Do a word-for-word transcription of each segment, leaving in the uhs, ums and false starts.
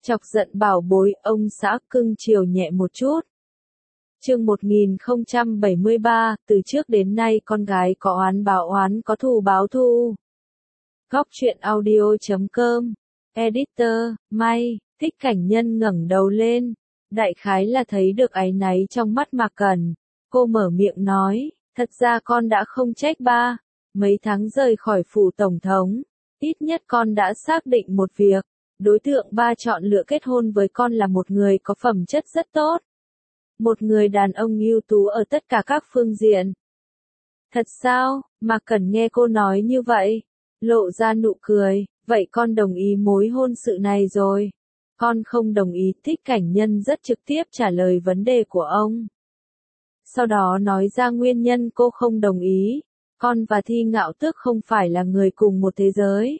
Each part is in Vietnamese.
Chọc giận bảo bối, ông xã cưng chiều nhẹ một chút. Chương một nghìn không trăm bảy mươi ba, từ trước đến nay con gái có oán báo oán có thù báo thù. Góc truyện audio chấm com. Editor, May, Thích Cảnh Nhân ngẩng đầu lên. Đại khái là thấy được áy náy trong mắt Mạc Cẩn. Cô mở miệng nói, thật ra con đã không trách ba. Mấy tháng rời khỏi phủ tổng thống. Ít nhất con đã xác định một việc. Đối tượng ba chọn lựa kết hôn với con là một người có phẩm chất rất tốt. Một người đàn ông ưu tú ở tất cả các phương diện. Thật sao? Mạc Cẩn nghe cô nói như vậy. Lộ ra nụ cười. Vậy con đồng ý mối hôn sự này rồi. Con không đồng ý. Thích Cảnh Nhân rất trực tiếp trả lời vấn đề của ông. Sau đó nói ra nguyên nhân cô không đồng ý. Con và Thi Ngạo Tước không phải là người cùng một thế giới.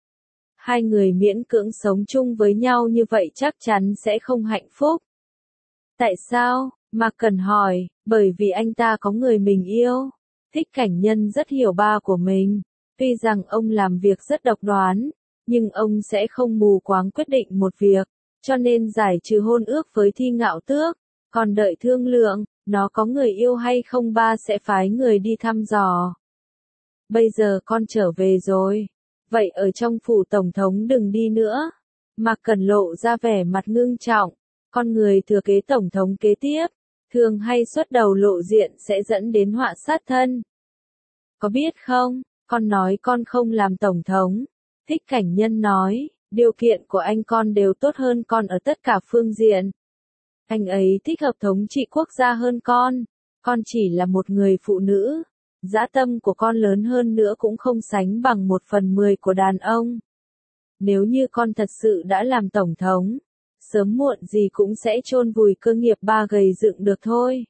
Hai người miễn cưỡng sống chung với nhau như vậy chắc chắn sẽ không hạnh phúc. Tại sao? Mạc Cẩn hỏi, bởi vì anh ta có người mình yêu. Thích Cảnh Nhân rất hiểu ba của mình. Tuy rằng ông làm việc rất độc đoán, nhưng ông sẽ không mù quáng quyết định một việc, cho nên giải trừ hôn ước với Thi Ngạo Tước, còn đợi thương lượng, nó có người yêu hay không ba sẽ phái người đi thăm dò. Bây giờ con trở về rồi. Vậy ở trong phủ tổng thống đừng đi nữa. Mạc Cẩn lộ ra vẻ mặt ngưng trọng. Con người thừa kế tổng thống kế tiếp, thường hay xuất đầu lộ diện sẽ dẫn đến họa sát thân. Có biết không, con nói con không làm tổng thống. Thích Cảnh Nhân nói, điều kiện của anh con đều tốt hơn con ở tất cả phương diện. Anh ấy thích hợp thống trị quốc gia hơn con. Con chỉ là một người phụ nữ. Dã tâm của con lớn hơn nữa cũng không sánh bằng một phần mười của đàn ông. Nếu như con thật sự đã làm tổng thống, sớm muộn gì cũng sẽ chôn vùi cơ nghiệp ba gầy dựng được thôi.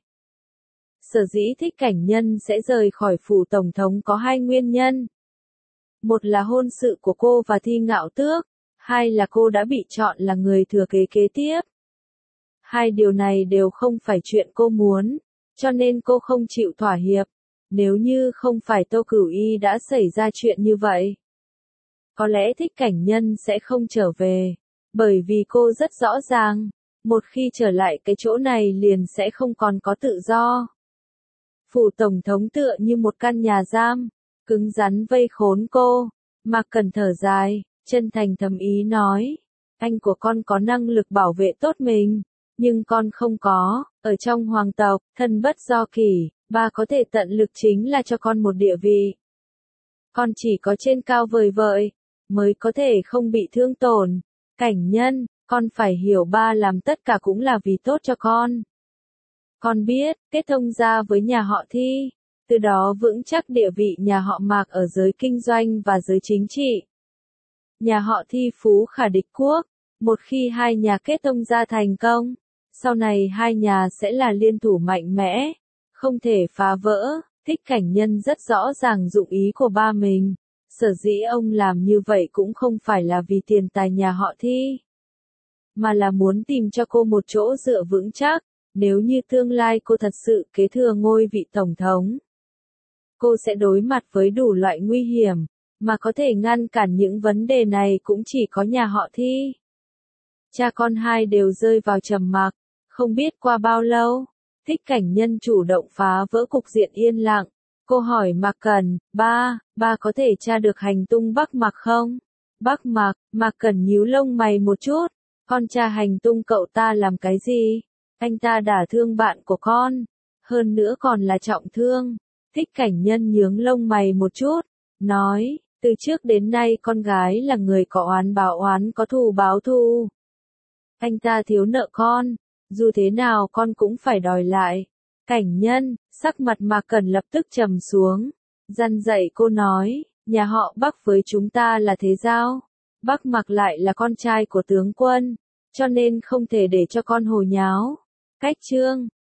Sở dĩ Thích Cảnh Nhân sẽ rời khỏi phủ tổng thống có hai nguyên nhân. Một là hôn sự của cô và Thi Ngạo Tước, hai là cô đã bị chọn là người thừa kế kế tiếp. Hai điều này đều không phải chuyện cô muốn, cho nên cô không chịu thỏa hiệp. Nếu như không phải Tô Cửu Y đã xảy ra chuyện như vậy, có lẽ Thích Cảnh Nhân sẽ không trở về, bởi vì cô rất rõ ràng, một khi trở lại cái chỗ này liền sẽ không còn có tự do. Phủ tổng thống tựa như một căn nhà giam, cứng rắn vây khốn cô. Mạc Cẩn thở dài, chân thành thầm ý nói, anh của con có năng lực bảo vệ tốt mình, nhưng con không có. Ở trong hoàng tộc, thân bất do kỷ, ba có thể tận lực chính là cho con một địa vị. Con chỉ có trên cao vời vợi, mới có thể không bị thương tổn. Cảnh Nhân, con phải hiểu ba làm tất cả cũng là vì tốt cho con. Con biết, kết thông gia với nhà họ Thi, từ đó vững chắc địa vị nhà họ Mạc ở giới kinh doanh và giới chính trị. Nhà họ Thi phú khả địch quốc, một khi hai nhà kết thông gia thành công, sau này hai nhà sẽ là liên thủ mạnh mẽ, không thể phá vỡ. Thích Cảnh Nhân rất rõ ràng dụng ý của ba mình, sở dĩ ông làm như vậy cũng không phải là vì tiền tài nhà họ Thi, mà là muốn tìm cho cô một chỗ dựa vững chắc, nếu như tương lai cô thật sự kế thừa ngôi vị tổng thống. Cô sẽ đối mặt với đủ loại nguy hiểm, mà có thể ngăn cản những vấn đề này cũng chỉ có nhà họ Thi. Cha con hai đều rơi vào trầm mặc, không biết qua bao lâu, Thích Cảnh Nhân chủ động phá vỡ cục diện yên lặng. Cô hỏi Mạc Cẩn, ba, ba có thể tra được hành tung Bắc Mạc không? Bắc Mạc, Mạc Cẩn nhíu lông mày một chút, con tra hành tung cậu ta làm cái gì? Anh ta đả thương bạn của con, hơn nữa còn là trọng thương. Thích Cảnh Nhân nhướng lông mày một chút, nói, từ trước đến nay con gái là người có oán báo oán có thù báo thù. Anh ta thiếu nợ con, dù thế nào con cũng phải đòi lại. Cảnh Nhân, sắc mặt Mạc Cẩn lập tức trầm xuống, răn dạy cô nói, nhà họ Bắc với chúng ta là thế giao, Bắc Mạc lại là con trai của tướng quân, cho nên không thể để cho con hồ nháo. Cách chương